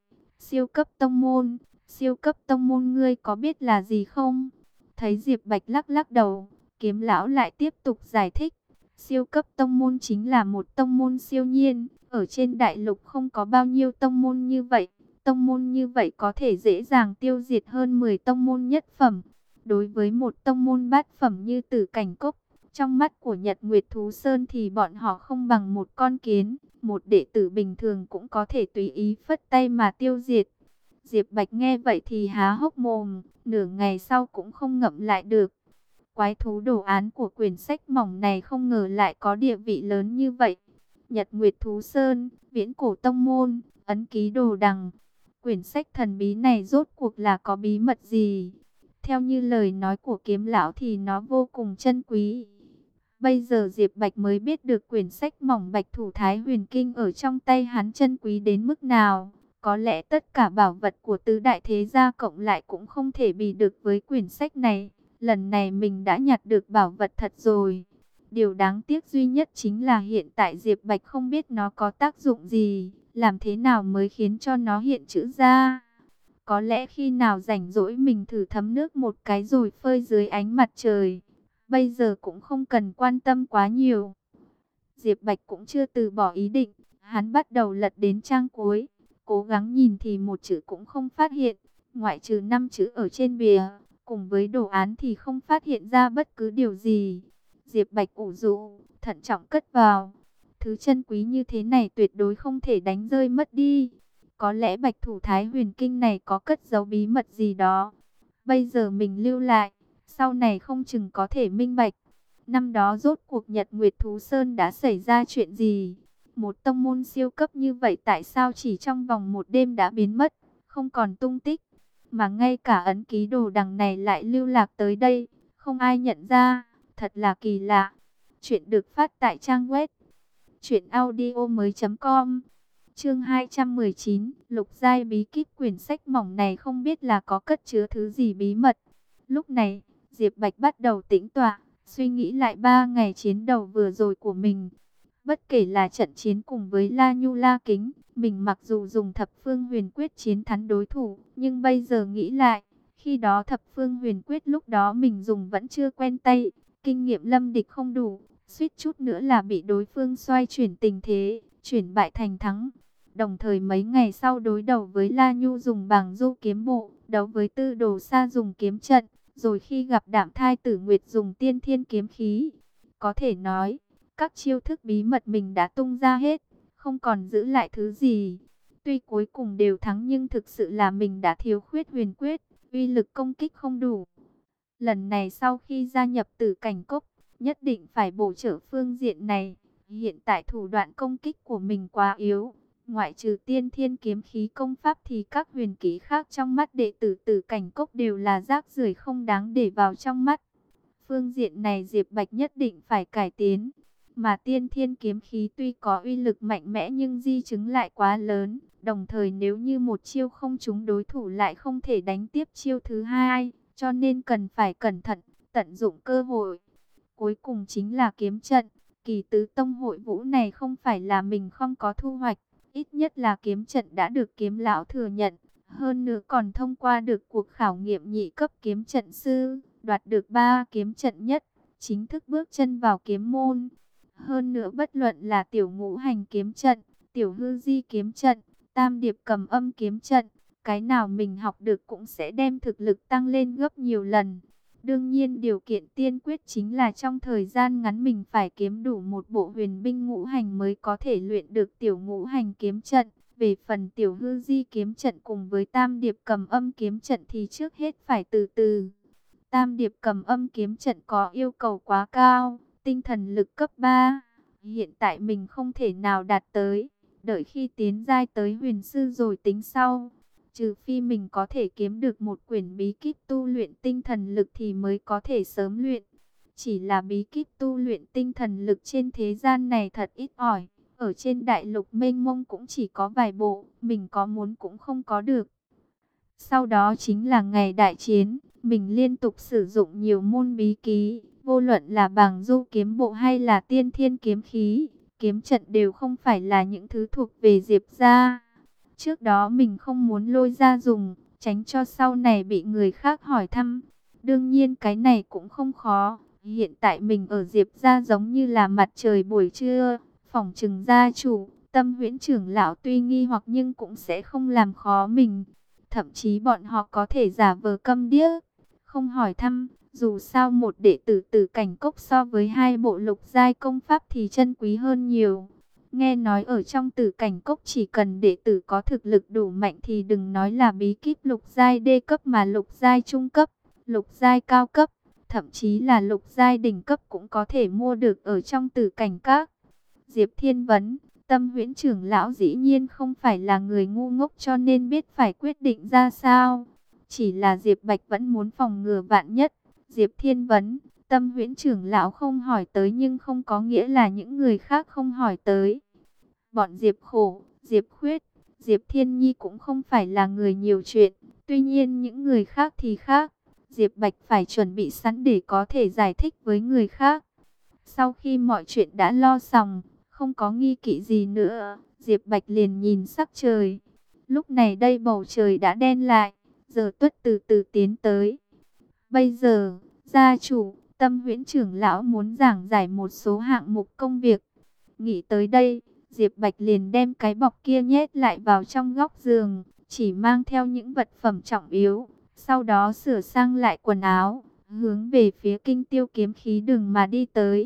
[SPEAKER 1] siêu cấp tông môn ngươi có biết là gì không? Thấy Diệp Bạch lắc lắc đầu, Kiếm lão lại tiếp tục giải thích. Siêu cấp tông môn chính là một tông môn siêu nhiên, ở trên đại lục không có bao nhiêu tông môn như vậy. Tông môn như vậy có thể dễ dàng tiêu diệt hơn 10 tông môn nhất phẩm. Đối với một tông môn bát phẩm như Tử Cảnh Cốc, trong mắt của Nhật Nguyệt Thú Sơn thì bọn họ không bằng một con kiến. Một đệ tử bình thường cũng có thể tùy ý phất tay mà tiêu diệt. Diệp Bạch nghe vậy thì há hốc mồm, nửa ngày sau cũng không ngậm lại được. Quái thú đồ án của quyển sách mỏng này không ngờ lại có địa vị lớn như vậy. Nhật Nguyệt Thú Sơn, Viễn Cổ Tông Môn, ấn ký đồ đằng. Quyển sách thần bí này rốt cuộc là có bí mật gì? Theo như lời nói của Kiếm lão thì nó vô cùng chân quý. Bây giờ Diệp Bạch mới biết được quyển sách mỏng Bạch Thủ Thái Huyền Kinh ở trong tay hắn chân quý đến mức nào. Có lẽ tất cả bảo vật của tứ đại thế gia cộng lại cũng không thể bì được với quyển sách này. Lần này mình đã nhặt được bảo vật thật rồi. Điều đáng tiếc duy nhất chính là hiện tại Diệp Bạch không biết nó có tác dụng gì, làm thế nào mới khiến cho nó hiện chữ ra. Có lẽ khi nào rảnh rỗi mình thử thấm nước một cái rồi phơi dưới ánh mặt trời. Bây giờ cũng không cần quan tâm quá nhiều. Diệp Bạch cũng chưa từ bỏ ý định, hắn bắt đầu lật đến trang cuối, cố gắng nhìn thì một chữ cũng không phát hiện, ngoại trừ 5 chữ ở trên bìa, cùng với đồ án thì không phát hiện ra bất cứ điều gì. Diệp Bạch ủ rũ, thận trọng cất vào. Thứ chân quý như thế này tuyệt đối không thể đánh rơi mất đi. Có lẽ Bạch Thủ Thái Huyền Kinh này có cất giấu bí mật gì đó. Bây giờ mình lưu lại, sau này không chừng có thể minh bạch. Năm đó rốt cuộc Nhật Nguyệt Thú Sơn đã xảy ra chuyện gì? Một tông môn siêu cấp như vậy tại sao chỉ trong vòng một đêm đã biến mất, không còn tung tích? Mà ngay cả ấn ký đồ đằng này lại lưu lạc tới đây, không ai nhận ra, thật là kỳ lạ. Chuyện được phát tại trang web truyệnaudiomoi.com. Chương 219, Lục giai bí kíp. Quyển sách mỏng này không biết là có cất chứa thứ gì bí mật. Lúc này, Diệp Bạch bắt đầu tĩnh tọa, suy nghĩ lại 3 ngày chiến đấu vừa rồi của mình. Bất kể là trận chiến cùng với La Nhu La Kính, mình mặc dù dùng thập phương huyền quyết chiến thắng đối thủ, nhưng bây giờ nghĩ lại, khi đó thập phương huyền quyết lúc đó mình dùng vẫn chưa quen tay, kinh nghiệm lâm địch không đủ, suýt chút nữa là bị đối phương xoay chuyển tình thế, chuyển bại thành thắng. Đồng thời mấy ngày sau đối đầu với La Nhu dùng bảng du kiếm bộ, đấu với Tư Đồ Sa dùng kiếm trận, rồi khi gặp Đạm Thai Tử Nguyệt dùng tiên thiên kiếm khí. Có thể nói, các chiêu thức bí mật mình đã tung ra hết, không còn giữ lại thứ gì. Tuy cuối cùng đều thắng nhưng thực sự là mình đã thiếu khuyết huyền quyết, uy lực công kích không đủ. Lần này sau khi gia nhập Tử Cảnh Cốc, nhất định phải bổ trợ phương diện này. Hiện tại thủ đoạn công kích của mình quá yếu. Ngoại trừ tiên thiên kiếm khí công pháp thì các huyền kỹ khác trong mắt đệ tử Tử Cảnh Cốc đều là rác rưởi không đáng để vào trong mắt. Phương diện này Diệp Bạch nhất định phải cải tiến. Mà tiên thiên kiếm khí tuy có uy lực mạnh mẽ nhưng di chứng lại quá lớn. Đồng thời nếu như một chiêu không trúng đối thủ lại không thể đánh tiếp chiêu thứ hai. Cho nên cần phải cẩn thận, tận dụng cơ hội. Cuối cùng chính là kiếm trận. Kỳ tứ tông hội vũ này không phải là mình không có thu hoạch. Ít nhất là kiếm trận đã được Kiếm lão thừa nhận. Hơn nữa còn thông qua được cuộc khảo nghiệm nhị cấp kiếm trận sư, đoạt được 3 kiếm trận nhất, chính thức bước chân vào kiếm môn. Hơn nữa bất luận là tiểu ngũ hành kiếm trận, tiểu hư di kiếm trận, tam điệp cầm âm kiếm trận, cái nào mình học được cũng sẽ đem thực lực tăng lên gấp nhiều lần. Đương nhiên điều kiện tiên quyết chính là trong thời gian ngắn mình phải kiếm đủ một bộ huyền binh ngũ hành mới có thể luyện được tiểu ngũ hành kiếm trận. Về phần tiểu hư di kiếm trận cùng với tam điệp cầm âm kiếm trận thì trước hết phải từ từ. Tam điệp cầm âm kiếm trận có yêu cầu quá cao, tinh thần lực cấp 3. Hiện tại mình không thể nào đạt tới, đợi khi tiến giai tới huyền sư rồi tính sau. Trừ phi mình có thể kiếm được một quyển bí kíp tu luyện tinh thần lực thì mới có thể sớm luyện. Chỉ là bí kíp tu luyện tinh thần lực trên thế gian này thật ít ỏi. Ở trên đại lục mênh mông cũng chỉ có vài bộ, mình có muốn cũng không có được. Sau đó chính là ngày đại chiến, mình liên tục sử dụng nhiều môn bí ký, vô luận là bàng du kiếm bộ hay là tiên thiên kiếm khí, kiếm trận đều không phải là những thứ thuộc về Diệp gia. Trước đó mình không muốn lôi ra dùng, tránh cho sau này bị người khác hỏi thăm. Đương nhiên cái này cũng không khó, hiện tại mình ở Diệp gia giống như là mặt trời buổi trưa, phỏng chừng gia chủ, Tâm Huyễn trưởng lão tuy nghi hoặc nhưng cũng sẽ không làm khó mình. Thậm chí bọn họ có thể giả vờ câm điếc, không hỏi thăm. Dù sao một đệ tử Tử Cảnh Cốc so với hai bộ lục giai công pháp thì chân quý hơn nhiều. Nghe nói ở trong Tử Cảnh Cốc chỉ cần đệ tử có thực lực đủ mạnh thì đừng nói là bí kíp lục giai đê cấp mà lục giai trung cấp, lục giai cao cấp, thậm chí là lục giai đỉnh cấp cũng có thể mua được ở trong Tử Cảnh Các. Diệp Thiên Vấn, Tâm Huyễn trưởng lão dĩ nhiên không phải là người ngu ngốc cho nên biết phải quyết định ra sao. Chỉ là Diệp Bạch vẫn muốn phòng ngừa vạn nhất. Diệp Thiên Vấn, Tâm Huyễn trưởng lão không hỏi tới nhưng không có nghĩa là những người khác không hỏi tới. Bọn Diệp Khổ, Diệp Khuyết, Diệp Thiên Nhi cũng không phải là người nhiều chuyện. Tuy nhiên những người khác thì khác. Diệp Bạch phải chuẩn bị sẵn để có thể giải thích với người khác. Sau khi mọi chuyện đã lo xong, không có nghi kỵ gì nữa, Diệp Bạch liền nhìn sắc trời. Lúc này đây bầu trời đã đen lại, giờ tuất từ từ tiến tới. Bây giờ, gia chủ, Tâm Huyễn trưởng lão muốn giảng giải một số hạng mục công việc. Nghĩ tới đây, Diệp Bạch liền đem cái bọc kia nhét lại vào trong góc giường, chỉ mang theo những vật phẩm trọng yếu. Sau đó sửa sang lại quần áo, hướng về phía Kinh Tiêu kiếm khí đường mà đi tới.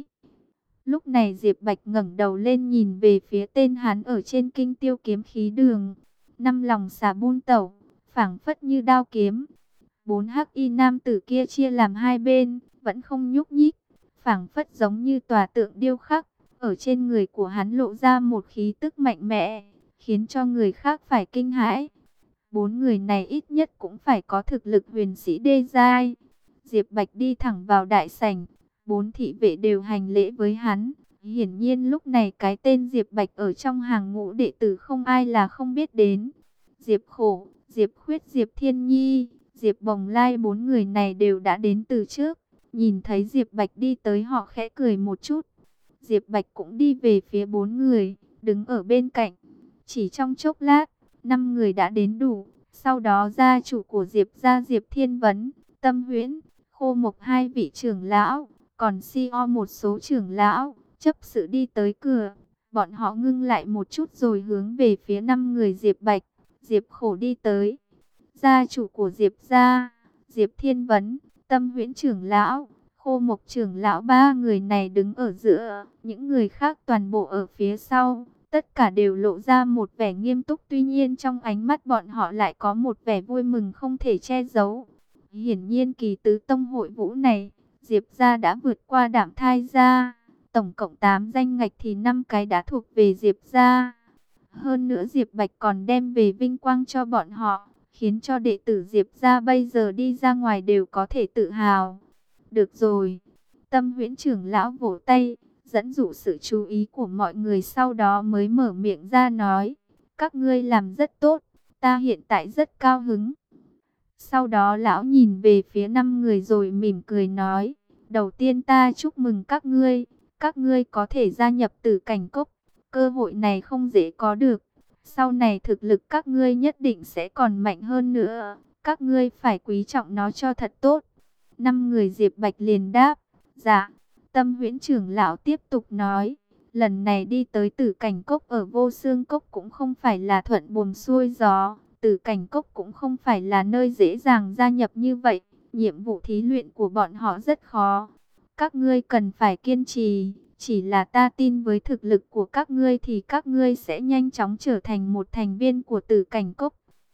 [SPEAKER 1] Lúc này Diệp Bạch ngẩng đầu lên nhìn về phía tên hắn ở trên Kinh Tiêu kiếm khí đường. Năm lòng xà bun tẩu, phảng phất như đao kiếm. Bốn hắc y nam tử kia chia làm hai bên, vẫn không nhúc nhích, phảng phất giống như tòa tượng điêu khắc. Ở trên người của hắn lộ ra một khí tức mạnh mẽ, khiến cho người khác phải kinh hãi. Bốn người này ít nhất cũng phải có thực lực huyền sĩ đê giai. Diệp Bạch đi thẳng vào đại sảnh, bốn thị vệ đều hành lễ với hắn. Hiển nhiên lúc này cái tên Diệp Bạch ở trong hàng ngũ đệ tử không ai là không biết đến. Diệp Khổ, Diệp Khuyết, Diệp Thiên Nhi, Diệp Bồng Lai, bốn người này đều đã đến từ trước. Nhìn thấy Diệp Bạch đi tới họ khẽ cười một chút. Diệp Bạch cũng đi về phía bốn người, đứng ở bên cạnh. Chỉ trong chốc lát, 5 người đã đến đủ. Sau đó gia chủ của Diệp gia Diệp Thiên Vấn, Tâm Huyễn, Khô Mộc hai vị trưởng lão, còn CEO một số trưởng lão, chấp sự đi tới cửa. Bọn họ ngưng lại một chút rồi hướng về phía 5 người Diệp Bạch, Diệp Khổ đi tới. Gia chủ của Diệp gia, Diệp Thiên Vấn, Tâm Huyễn trưởng lão, Khô Mộc trưởng lão, ba người này đứng ở giữa, những người khác toàn bộ ở phía sau. Tất cả đều lộ ra một vẻ nghiêm túc, tuy nhiên trong ánh mắt bọn họ lại có một vẻ vui mừng không thể che giấu. Hiển nhiên kỳ tứ tông hội vũ này, Diệp gia đã vượt qua Đạm Thai gia. Tổng cộng 8 danh ngạch thì 5 cái đã thuộc về Diệp gia. Hơn nữa Diệp Bạch còn đem về vinh quang cho bọn họ, khiến cho đệ tử Diệp gia bây giờ đi ra ngoài đều có thể tự hào. Được rồi, Tâm Huyễn trưởng lão vỗ tay, dẫn dụ sự chú ý của mọi người, sau đó mới mở miệng ra nói: các ngươi làm rất tốt, ta hiện tại rất cao hứng. Sau đó lão nhìn về phía 5 người rồi mỉm cười nói: đầu tiên ta chúc mừng các ngươi có thể gia nhập Tử Cảnh Cốc, cơ hội này không dễ có được. Sau này thực lực các ngươi nhất định sẽ còn mạnh hơn nữa, các ngươi phải quý trọng nó cho thật tốt. 5 người Diệp Bạch liền đáp: dạ. Tâm Huyễn trưởng lão tiếp tục nói: lần này đi tới Tử Cảnh Cốc ở Vô Xương Cốc cũng không phải là thuận buồm xuôi gió. Tử Cảnh Cốc cũng không phải là nơi dễ dàng gia nhập như vậy. Nhiệm vụ thí luyện của bọn họ rất khó. Các ngươi cần phải kiên trì. Chỉ là ta tin với thực lực của các ngươi thì các ngươi sẽ nhanh chóng trở thành một thành viên của Tử Cảnh Cốc.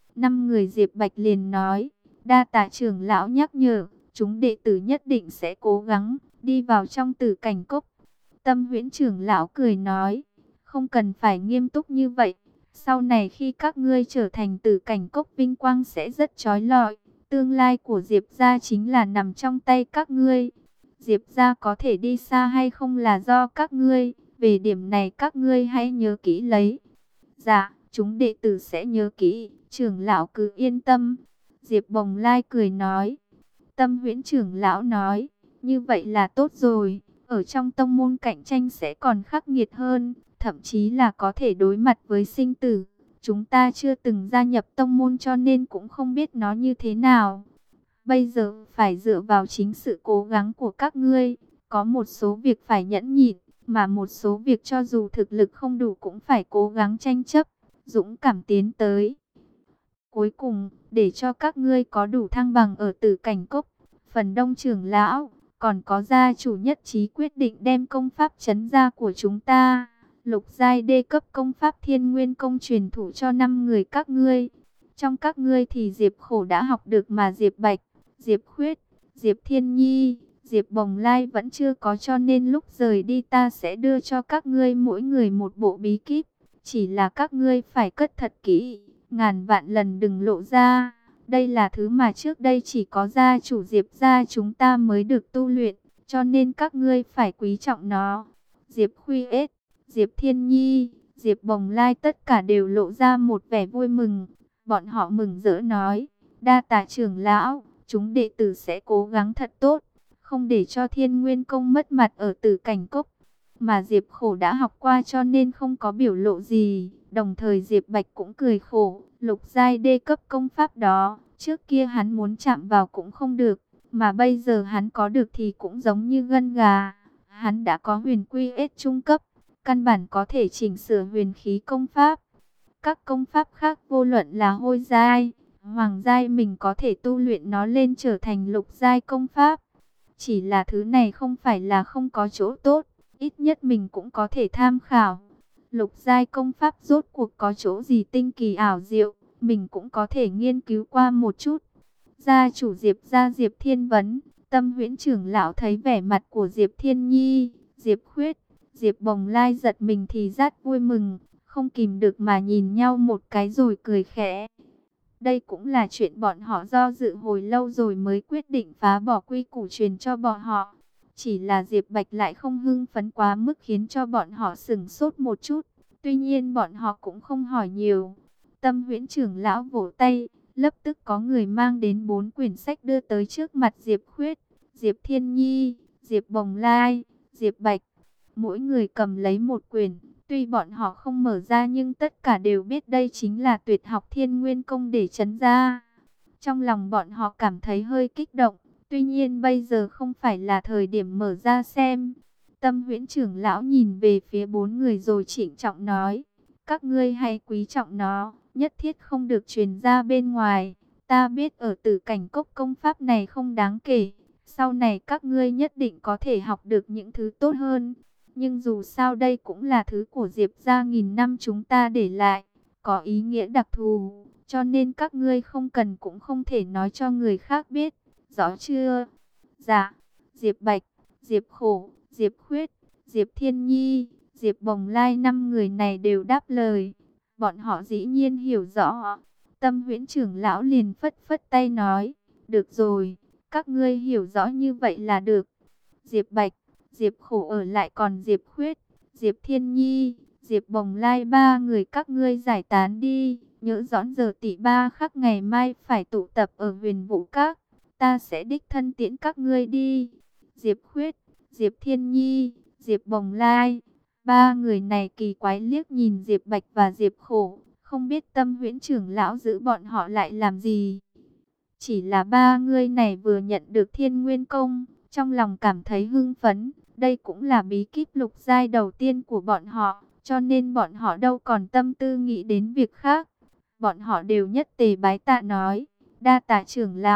[SPEAKER 1] 5 người Diệp Bạch liền nói. Đa tạ trưởng lão nhắc nhở. Chúng đệ tử nhất định sẽ cố gắng đi vào trong Tử Cảnh Cốc. Tâm Huyễn trưởng lão cười nói. Không cần phải nghiêm túc như vậy. Sau này khi các ngươi trở thành Tử Cảnh Cốc, vinh quang sẽ rất chói lọi. Tương lai của Diệp gia chính là nằm trong tay các ngươi. Diệp gia có thể đi xa hay không là do các ngươi. Về điểm này các ngươi hãy nhớ kỹ lấy. Dạ, chúng đệ tử sẽ nhớ kỹ. Trưởng lão cứ yên tâm. Diệp Bồng Lai cười nói. Tâm Huyễn trưởng lão nói. Như vậy là tốt rồi. Ở trong tông môn cạnh tranh sẽ còn khắc nghiệt hơn. Thậm chí là có thể đối mặt với sinh tử. Chúng ta chưa từng gia nhập tông môn cho nên cũng không biết nó như thế nào. Bây giờ phải dựa vào chính sự cố gắng của các ngươi. Có một số việc phải nhẫn nhịn, mà một số việc cho dù thực lực không đủ cũng phải cố gắng tranh chấp, dũng cảm tiến tới. Cuối cùng, để cho các ngươi có đủ thăng bằng ở Tử Cảnh Cốc, Phần Đông trưởng lão, còn có gia chủ nhất trí quyết định đem công pháp trấn gia của chúng ta, lục giai đê cấp công pháp Thiên Nguyên Công truyền thụ cho 5 người các ngươi. Trong các ngươi thì Diệp Khổ đã học được mà Diệp Bạch, Diệp Khuyết, Diệp Thiên Nhi, Diệp Bồng Lai vẫn chưa có, cho nên lúc rời đi ta sẽ đưa cho các ngươi mỗi người một bộ bí kíp. Chỉ là các ngươi phải cất thật kỹ, ngàn vạn lần đừng lộ ra. Đây là thứ mà trước đây chỉ có gia chủ Diệp gia chúng ta mới được tu luyện, cho nên các ngươi phải quý trọng nó. Diệp Khuyết, Diệp Thiên Nhi, Diệp Bồng Lai tất cả đều lộ ra một vẻ vui mừng. Bọn họ mừng rỡ nói, đa tạ trưởng lão, chúng đệ tử sẽ cố gắng thật tốt, không để cho Thiên Nguyên Công mất mặt ở Tử Cảnh Cốc. Mà Diệp Khổ đã học qua cho nên không có biểu lộ gì. Đồng thời Diệp Bạch cũng cười khổ, lục giai đê cấp công pháp đó, trước kia hắn muốn chạm vào cũng không được, mà bây giờ hắn có được thì cũng giống như gân gà. Hắn đã có huyền quy ết trung cấp, căn bản có thể chỉnh sửa huyền khí công pháp. Các công pháp khác vô luận là hôi giai, hoàng giai, mình có thể tu luyện nó lên trở thành lục giai công pháp. Chỉ là thứ này không phải là không có chỗ tốt, ít nhất mình cũng có thể tham khảo. Lục giai công pháp rốt cuộc có chỗ gì tinh kỳ ảo diệu, mình cũng có thể nghiên cứu qua một chút. Gia chủ Diệp gia Diệp Thiên Vấn, Tâm Huyễn trưởng lão thấy vẻ mặt của Diệp Thiên Nhi, Diệp Khuyết, Diệp Bồng Lai giật mình thì rất vui mừng, không kìm được mà nhìn nhau một cái rồi cười khẽ. Đây cũng là chuyện bọn họ do dự hồi lâu rồi mới quyết định phá bỏ quy củ truyền cho bọn họ. Chỉ là Diệp Bạch lại không hưng phấn quá mức khiến cho bọn họ sửng sốt một chút. Tuy nhiên bọn họ cũng không hỏi nhiều. Tâm Huyễn trưởng lão vỗ tay, lập tức có người mang đến 4 quyển sách đưa tới trước mặt Diệp Khuyết, Diệp Thiên Nhi, Diệp Bồng Lai, Diệp Bạch. Mỗi người cầm lấy một quyển. Tuy bọn họ không mở ra nhưng tất cả đều biết đây chính là tuyệt học Thiên Nguyên Công để trấn gia. Trong lòng bọn họ cảm thấy hơi kích động. Tuy nhiên bây giờ không phải là thời điểm mở ra xem. Tâm Huyễn trưởng lão nhìn về phía 4 người rồi trịnh trọng nói. Các ngươi hãy quý trọng nó, nhất thiết không được truyền ra bên ngoài. Ta biết ở Tử Cảnh Cốc công pháp này không đáng kể. Sau này các ngươi nhất định có thể học được những thứ tốt hơn. Nhưng dù sao đây cũng là thứ của Diệp gia nghìn năm chúng ta để lại, có ý nghĩa đặc thù, cho nên các ngươi không cần cũng không thể nói cho người khác biết, rõ chưa? Dạ. Diệp Bạch, Diệp Khổ, Diệp Khuyết, Diệp Thiên Nhi, Diệp Bồng Lai, 5 người này đều đáp lời. Bọn họ dĩ nhiên hiểu rõ. Tâm Huyễn trưởng lão liền phất phất tay nói, được rồi, các ngươi hiểu rõ như vậy là được. Diệp Bạch, Diệp Khổ ở lại, còn Diệp Khuyết, Diệp Thiên Nhi, Diệp Bồng Lai 3 người các ngươi giải tán đi. Nhớ rõ giờ tỷ 3 khắc ngày mai phải tụ tập ở Huyền Vũ Các. Ta sẽ đích thân tiễn các ngươi đi. Diệp Khuyết, Diệp Thiên Nhi, Diệp Bồng Lai. 3 người này kỳ quái liếc nhìn Diệp Bạch và Diệp Khổ. Không biết Tâm Huyễn trưởng lão giữ bọn họ lại làm gì. Chỉ là 3 người này vừa nhận được Thiên Nguyên Công, trong lòng cảm thấy hưng phấn. Đây cũng là bí kíp lục giai đầu tiên của bọn họ, cho nên bọn họ đâu còn tâm tư nghĩ đến việc khác. Bọn họ đều nhất tề bái tạ nói, đa tạ trưởng lão,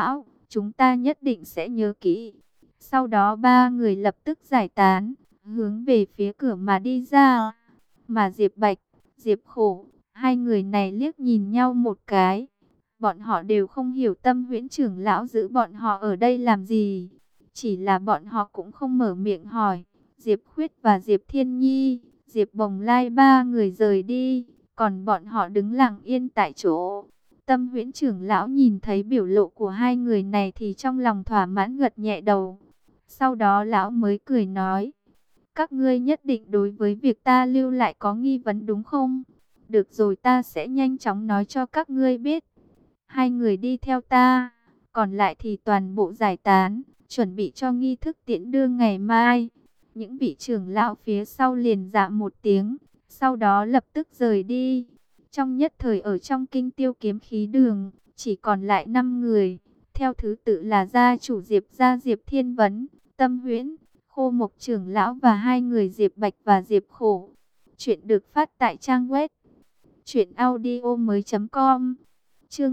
[SPEAKER 1] chúng ta nhất định sẽ nhớ kỹ. Sau đó ba người lập tức giải tán, hướng về phía cửa mà đi ra. Mà Diệp Bạch, Diệp Khổ, hai người này liếc nhìn nhau một cái. Bọn họ đều không hiểu Tâm Huyễn trưởng lão giữ bọn họ ở đây làm gì. Chỉ là bọn họ cũng không mở miệng hỏi. Diệp Khuyết và Diệp Thiên Nhi, Diệp Bồng Lai ba người rời đi, còn bọn họ đứng lặng yên tại chỗ. Tâm Huyễn trưởng lão nhìn thấy biểu lộ của hai người này thì trong lòng thỏa mãn gật nhẹ đầu. Sau đó lão mới cười nói, các ngươi nhất định đối với việc ta lưu lại có nghi vấn đúng không? Được rồi, ta sẽ nhanh chóng nói cho các ngươi biết. Hai người đi theo ta, còn lại thì toàn bộ giải tán, chuẩn bị cho nghi thức tiễn đưa ngày mai. Những vị trưởng lão phía sau liền dạ một tiếng, sau đó lập tức rời đi. Trong nhất thời ở trong Kinh Tiêu Kiếm Khí Đường, chỉ còn lại 5 người, theo thứ tự là gia chủ Diệp gia Diệp Thiên Vấn, Tâm Huyễn, Khô Mộc trưởng lão và hai người Diệp Bạch và Diệp Khổ. Chuyện được phát tại trang web truyệnaudiomoi.com. Chương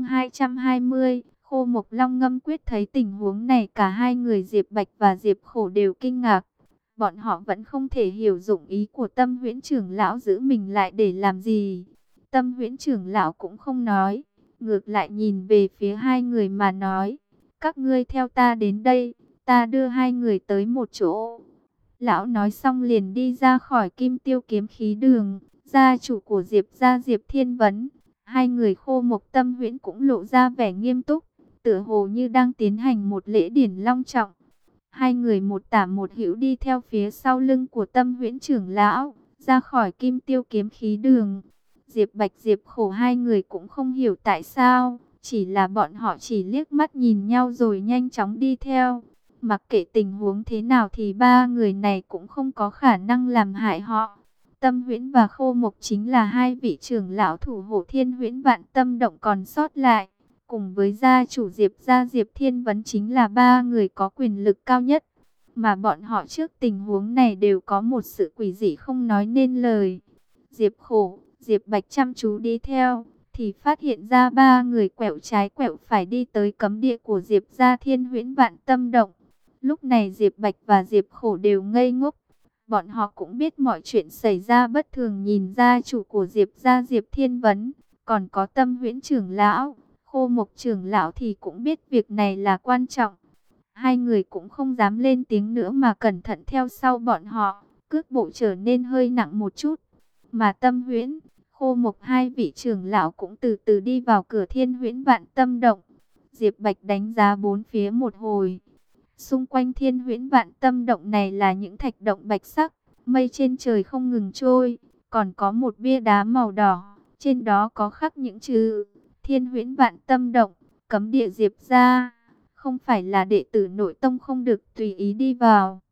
[SPEAKER 1] 220, Khô Mộc Long Ngâm Quyết. Thấy tình huống này, cả hai người Diệp Bạch và Diệp Khổ đều kinh ngạc. Bọn họ vẫn không thể hiểu dụng ý của Tâm Huyễn trưởng lão giữ mình lại để làm gì. Tâm Huyễn trưởng lão cũng không nói, ngược lại nhìn về phía hai người mà nói, các ngươi theo ta đến đây, ta đưa hai người tới một chỗ. Lão nói xong liền đi ra khỏi Kim Tiêu Kiếm Khí Đường. Gia chủ của Diệp gia Diệp Thiên Vấn, hai người Khô Mộc Tâm Huyễn cũng lộ ra vẻ nghiêm túc, tựa hồ như đang tiến hành một lễ điển long trọng. Hai người một tả một hữu đi theo phía sau lưng của Tâm Huyễn trưởng lão, ra khỏi Kim Tiêu Kiếm Khí Đường. Diệp Bạch Diệp Khổ hai người cũng không hiểu tại sao, chỉ là bọn họ chỉ liếc mắt nhìn nhau rồi nhanh chóng đi theo. Mặc kệ tình huống thế nào thì ba người này cũng không có khả năng làm hại họ. Tâm Huyễn và Khô Mộc chính là hai vị trưởng lão thủ hộ Thiên Huyễn Vạn Tâm Động còn sót lại. Cùng với gia chủ Diệp gia Diệp Thiên Vấn chính là ba người có quyền lực cao nhất. Mà bọn họ trước tình huống này đều có một sự quỷ dị không nói nên lời. Diệp Khổ, Diệp Bạch chăm chú đi theo, thì phát hiện ra ba người quẹo trái quẹo phải đi tới cấm địa của Diệp gia Thiên Huyễn Vạn Tâm Động. Lúc này Diệp Bạch và Diệp Khổ đều ngây ngốc. Bọn họ cũng biết mọi chuyện xảy ra bất thường, nhìn gia chủ của Diệp gia Diệp Thiên Vấn, còn có Tâm Huyễn trưởng lão, Khô Mộc trưởng lão thì cũng biết việc này là quan trọng. Hai người cũng không dám lên tiếng nữa mà cẩn thận theo sau bọn họ, cước bộ trở nên hơi nặng một chút. Mà Tâm Huyễn, Khô Mộc hai vị trưởng lão cũng từ từ đi vào cửa Thiên Huyễn Vạn Tâm Động. Diệp Bạch đánh giá bốn phía một hồi. Xung quanh Thiên Huyễn Vạn Tâm Động này là những thạch động bạch sắc, mây trên trời không ngừng trôi, còn có một bia đá màu đỏ, trên đó có khắc những chữ Thiên Huyễn Vạn Tâm Động, cấm địa Diệp gia, không phải là đệ tử nội tông không được tùy ý đi vào.